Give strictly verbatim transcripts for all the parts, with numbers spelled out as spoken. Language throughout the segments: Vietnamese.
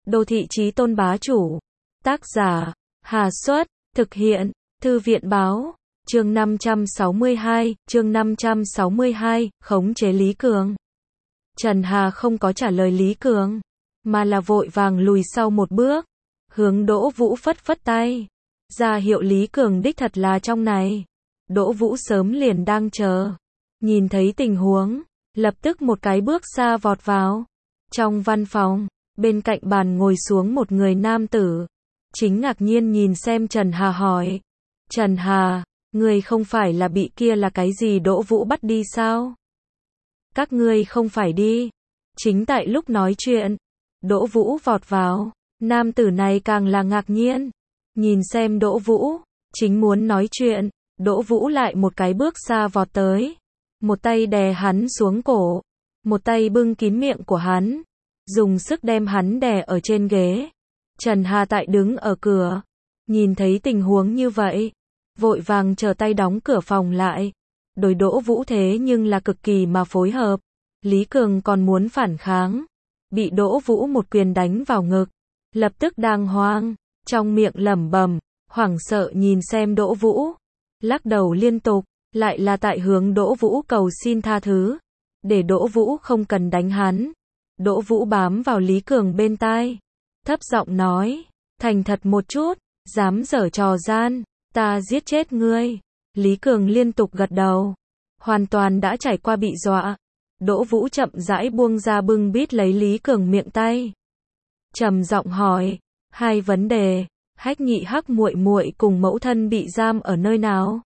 Đô thị chí tôn bá chủ. Tác giả, Hà Xuất, thực hiện, Thư viện báo, chương năm trăm sáu mươi hai, chương năm trăm sáu mươi hai, khống chế Lý Cường. Trần Hà không có trả lời Lý Cường, mà là vội vàng lùi sau một bước, hướng Đỗ Vũ phất phất tay, ra hiệu Lý Cường đích thật là trong này. Đỗ Vũ sớm liền đang chờ, nhìn thấy tình huống, lập tức một cái bước xa vọt vào. Trong văn phòng, bên cạnh bàn ngồi xuống một người nam tử, chính ngạc nhiên nhìn xem Trần Hà hỏi. Trần Hà, người không phải là bị kia là cái gì Đỗ Vũ bắt đi sao? Các ngươi không phải đi. Chính tại lúc nói chuyện, Đỗ Vũ vọt vào, nam tử này càng là ngạc nhiên, nhìn xem Đỗ Vũ, chính muốn nói chuyện, Đỗ Vũ lại một cái bước xa vọt tới, một tay đè hắn xuống cổ, một tay bưng kín miệng của hắn, dùng sức đem hắn đè ở trên ghế. Trần Hà tại đứng ở cửa, nhìn thấy tình huống như vậy, vội vàng trở tay đóng cửa phòng lại. Đối Đỗ Vũ thế nhưng là cực kỳ mà phối hợp. Lý Cường còn muốn phản kháng, bị Đỗ Vũ một quyền đánh vào ngực, lập tức đang hoang, trong miệng lẩm bẩm, hoảng sợ nhìn xem Đỗ Vũ, lắc đầu liên tục, lại là tại hướng Đỗ Vũ cầu xin tha thứ, để Đỗ Vũ không cần đánh hắn. Đỗ Vũ bám vào Lý Cường bên tai, thấp giọng nói, thành thật một chút, dám giở trò gian, ta giết chết ngươi. Lý Cường liên tục gật đầu, hoàn toàn đã trải qua bị dọa. Đỗ Vũ chậm rãi buông ra bưng bít lấy Lý Cường miệng tay, trầm giọng hỏi, hai vấn đề, Hách Nhị Hắc muội muội cùng mẫu thân bị giam ở nơi nào?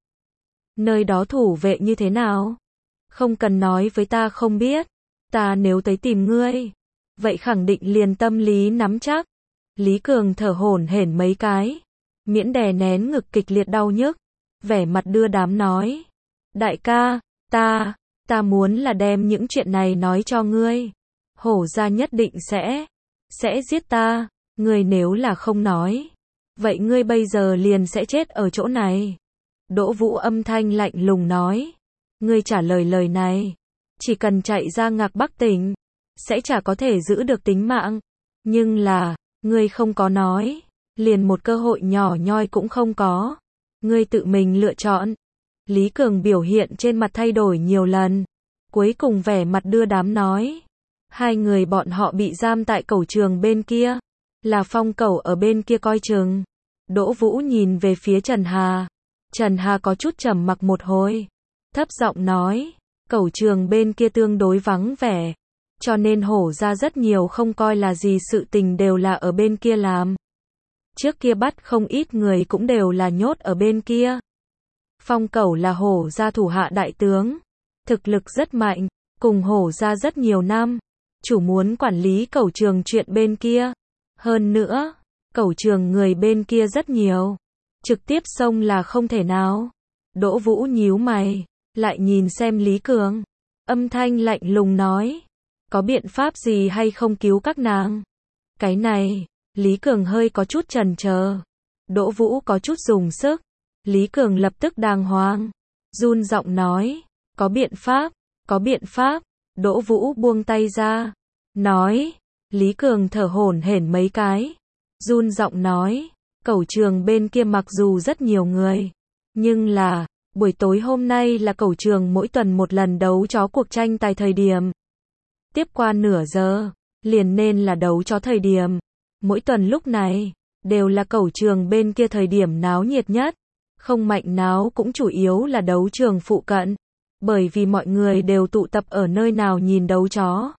Nơi đó thủ vệ như thế nào? Không cần nói với ta không biết, ta nếu tới tìm ngươi, vậy khẳng định liền tâm lý nắm chắc. Lý Cường thở hổn hển mấy cái, miễn đè nén ngực kịch liệt đau nhức, vẻ mặt đưa đám nói, đại ca, ta, ta muốn là đem những chuyện này nói cho ngươi. Hổ gia nhất định sẽ, sẽ giết ta, ngươi nếu là không nói, vậy ngươi bây giờ liền sẽ chết ở chỗ này. Đỗ Vũ âm thanh lạnh lùng nói, ngươi trả lời lời này, chỉ cần chạy ra Ngạc Bắc tỉnh, sẽ chả có thể giữ được tính mạng. Nhưng là, ngươi không có nói, liền một cơ hội nhỏ nhoi cũng không có. Ngươi tự mình lựa chọn. Lý Cường biểu hiện trên mặt thay đổi nhiều lần, cuối cùng vẻ mặt đưa đám nói, hai người bọn họ bị giam tại cẩu trường bên kia, là Phong Cẩu ở bên kia coi chừng. Đỗ Vũ nhìn về phía Trần Hà, Trần Hà có chút trầm mặc một hồi, thấp giọng nói, cẩu trường bên kia tương đối vắng vẻ, cho nên Hổ gia rất nhiều không coi là gì sự tình đều là ở bên kia làm. Trước kia bắt không ít người cũng đều là nhốt ở bên kia. Phong Cẩu là Hổ gia thủ hạ đại tướng, thực lực rất mạnh, cùng Hổ gia rất nhiều năm, chủ muốn quản lý cẩu trường chuyện bên kia. Hơn nữa, cẩu trường người bên kia rất nhiều, trực tiếp xông là không thể nào. Đỗ Vũ nhíu mày, lại nhìn xem Lý Cường, âm thanh lạnh lùng nói, có biện pháp gì hay không cứu các nàng? Cái này, Lý Cường hơi có chút chần chờ. Đỗ Vũ có chút dùng sức, Lý Cường lập tức đàng hoàng, run giọng nói, có biện pháp, có biện pháp. Đỗ Vũ buông tay ra, nói, Lý Cường thở hổn hển mấy cái, run giọng nói, cẩu trường bên kia mặc dù rất nhiều người, nhưng là, buổi tối hôm nay là cẩu trường mỗi tuần một lần đấu chó cuộc tranh tài thời điểm. Tiếp qua nửa giờ, liền nên là đấu chó thời điểm. Mỗi tuần lúc này, đều là cẩu trường bên kia thời điểm náo nhiệt nhất. Không mạnh náo cũng chủ yếu là đấu trường phụ cận, bởi vì mọi người đều tụ tập ở nơi nào nhìn đấu chó.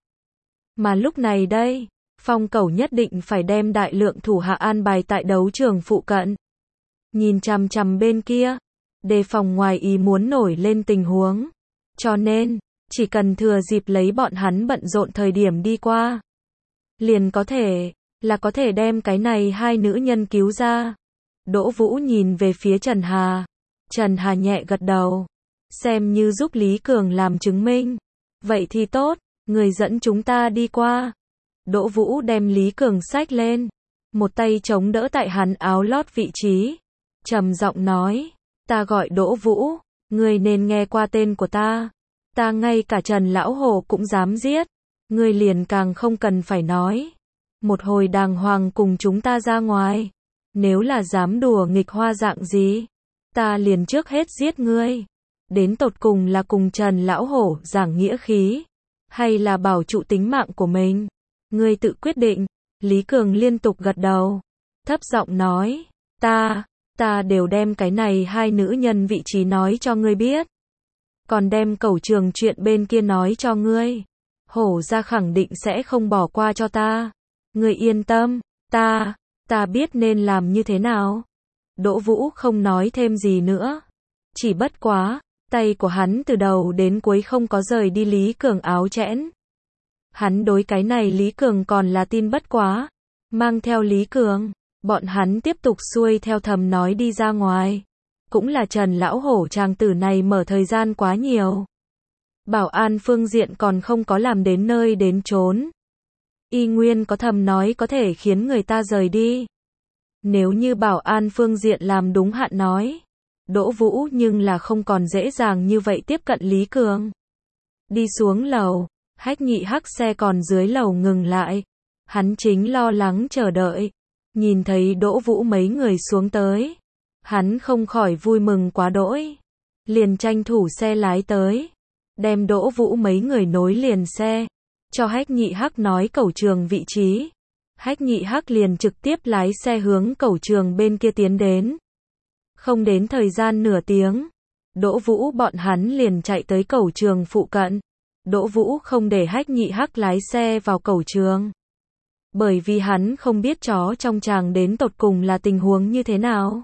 Mà lúc này đây, Phong Cẩu nhất định phải đem đại lượng thủ hạ an bài tại đấu trường phụ cận. Nhìn chằm chằm bên kia, đề phòng ngoài ý muốn nổi lên tình huống. Cho nên, chỉ cần thừa dịp lấy bọn hắn bận rộn thời điểm đi qua, liền có thể, là có thể đem cái này hai nữ nhân cứu ra. Đỗ Vũ nhìn về phía Trần Hà, Trần Hà nhẹ gật đầu, xem như giúp Lý Cường làm chứng minh. Vậy thì tốt, người dẫn chúng ta đi qua. Đỗ Vũ đem Lý Cường xách lên, một tay chống đỡ tại hắn áo lót vị trí, trầm giọng nói, ta gọi Đỗ Vũ, ngươi nên nghe qua tên của ta. Ta ngay cả Trần Lão Hồ cũng dám giết, ngươi liền càng không cần phải nói. một hồi đàng hoàng cùng chúng ta ra ngoài. Nếu là dám đùa nghịch hoa dạng gì, ta liền trước hết giết ngươi. Đến tột cùng là cùng Trần lão hổ giảng nghĩa khí, hay là bảo trụ tính mạng của mình? Ngươi tự quyết định. Lý Cường liên tục gật đầu, thấp giọng nói, ta, ta đều đem cái này hai nữ nhân vị trí nói cho ngươi biết. Còn đem Cẩu Trường chuyện bên kia nói cho ngươi. Hổ gia khẳng định sẽ không bỏ qua cho ta. Ngươi yên tâm, ta, ta biết nên làm như thế nào. Đỗ Vũ không nói thêm gì nữa. Chỉ bất quá, tay của hắn từ đầu đến cuối không có rời đi Lý Cường áo chẽn. Hắn đối cái này Lý Cường còn là tin bất quá. Mang theo Lý Cường, bọn hắn tiếp tục xuôi theo thầm nói đi ra ngoài. Cũng là Trần lão hổ chàng tử này mở thời gian quá nhiều. Bảo an phương diện còn không có làm đến nơi đến chốn. Y nguyên có thầm nói có thể khiến người ta rời đi. Nếu như bảo an phương diện làm đúng hạn nói, Đỗ Vũ nhưng là không còn dễ dàng như vậy tiếp cận Lý Cường. Đi xuống lầu, Hách Nhị Hắc xe còn dưới lầu ngừng lại. Hắn chính lo lắng chờ đợi. Nhìn thấy Đỗ Vũ mấy người xuống tới, hắn không khỏi vui mừng quá đỗi. Liền tranh thủ xe lái tới, đem Đỗ Vũ mấy người nối liền xe, cho Hách Nhị Hắc nói Cẩu Trường vị trí. Hách Nhị Hắc liền trực tiếp lái xe hướng Cẩu Trường bên kia tiến đến. Không đến thời gian nửa tiếng, Đỗ Vũ bọn hắn liền chạy tới Cẩu Trường phụ cận. Đỗ Vũ không để Hách Nhị Hắc lái xe vào Cẩu Trường, bởi vì hắn không biết chó trong tràng đến tột cùng là tình huống như thế nào.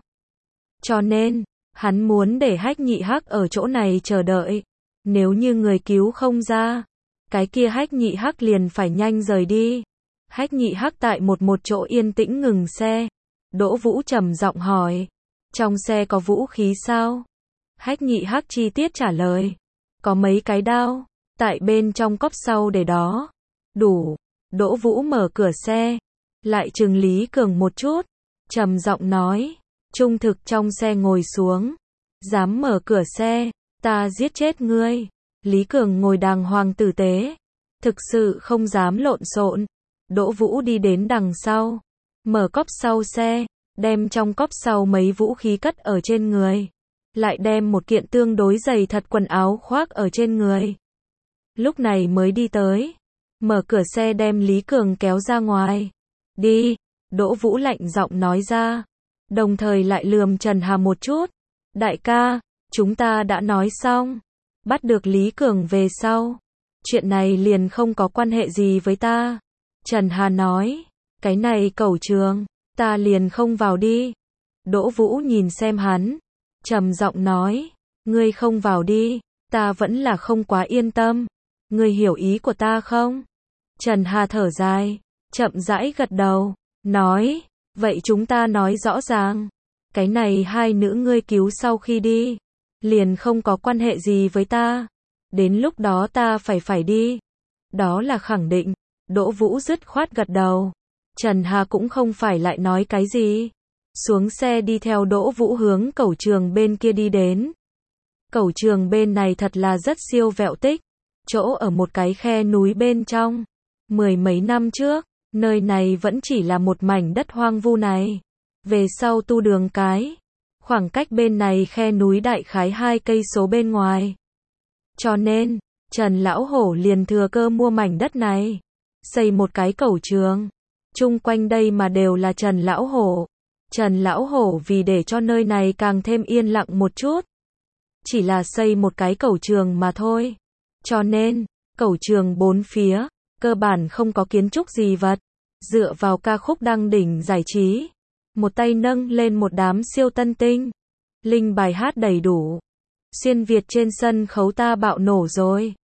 Cho nên, hắn muốn để Hách Nhị Hắc ở chỗ này chờ đợi. Nếu như người cứu không ra, cái kia Hách Nhị Hắc liền phải nhanh rời đi. Hách Nhị Hắc tại một một chỗ yên tĩnh ngừng xe. Đỗ Vũ trầm giọng hỏi, trong xe có vũ khí sao? Hách Nhị Hắc chi tiết trả lời, có mấy cái đao, tại bên trong cốp sau để đó. Đủ. Đỗ Vũ mở cửa xe, lại trừng Lý Cường một chút, trầm giọng nói, trung thực trong xe ngồi xuống, dám mở cửa xe, ta giết chết ngươi. Lý Cường ngồi đàng hoàng tử tế, thực sự không dám lộn xộn. Đỗ Vũ đi đến đằng sau, mở cốp sau xe, đem trong cốp sau mấy vũ khí cất ở trên người, lại đem một kiện tương đối dày thật quần áo khoác ở trên người. Lúc này mới đi tới, mở cửa xe đem Lý Cường kéo ra ngoài. Đi, Đỗ Vũ lạnh giọng nói ra, đồng thời lại lườm Trần Hà một chút. Đại ca, chúng ta đã nói xong, bắt được Lý Cường về sau, chuyện này liền không có quan hệ gì với ta. Trần Hà nói, cái này Cẩu Trường, ta liền không vào đi. Đỗ Vũ nhìn xem hắn, trầm giọng nói, ngươi không vào đi, ta vẫn là không quá yên tâm. Ngươi hiểu ý của ta không? Trần Hà thở dài, chậm rãi gật đầu, nói, vậy chúng ta nói rõ ràng, cái này hai nữ ngươi cứu sau khi đi, liền không có quan hệ gì với ta. Đến lúc đó ta phải phải đi. Đó là khẳng định. Đỗ Vũ dứt khoát gật đầu. Trần Hà cũng không phải lại nói cái gì. Xuống xe đi theo Đỗ Vũ hướng Cẩu Trường bên kia đi đến. Cẩu Trường bên này thật là rất siêu vẹo tích. Chỗ ở một cái khe núi bên trong. Mười mấy năm trước, nơi này vẫn chỉ là một mảnh đất hoang vu này. Về sau tu đường cái, khoảng cách bên này khe núi đại khái hai cây số bên ngoài. Cho nên, Trần Lão Hổ liền thừa cơ mua mảnh đất này, xây một cái Cẩu Trường. Chung quanh đây mà đều là Trần Lão Hổ. Trần Lão Hổ vì để cho nơi này càng thêm yên lặng một chút, chỉ là xây một cái Cẩu Trường mà thôi. Cho nên, Cẩu Trường bốn phía, cơ bản không có kiến trúc gì vật. Dựa vào ca khúc đăng đỉnh giải trí, một tay nâng lên một đám siêu tân tinh. Linh bài hát đầy đủ. Xuyên Việt trên sân khấu ta bạo nổ rồi.